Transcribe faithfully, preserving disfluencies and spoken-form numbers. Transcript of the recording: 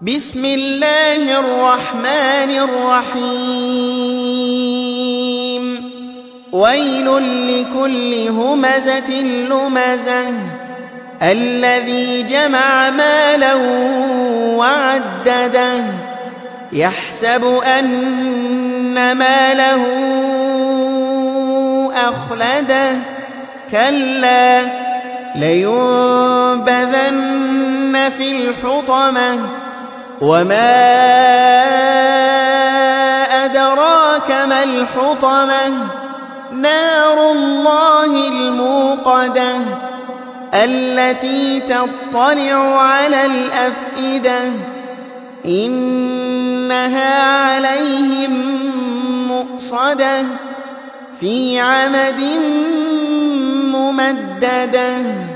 بسم الله الرحمن الرحيم ويل لكل همزة لمزة الذي جمع مالا وعدده يحسب أن ماله أخلده كلا لينبذن في الحطمة وما أدراك ما الحطمة نار الله الموقدة التي تطلع على الأفئدة إنها عليهم مؤصدة في عمد ممددة.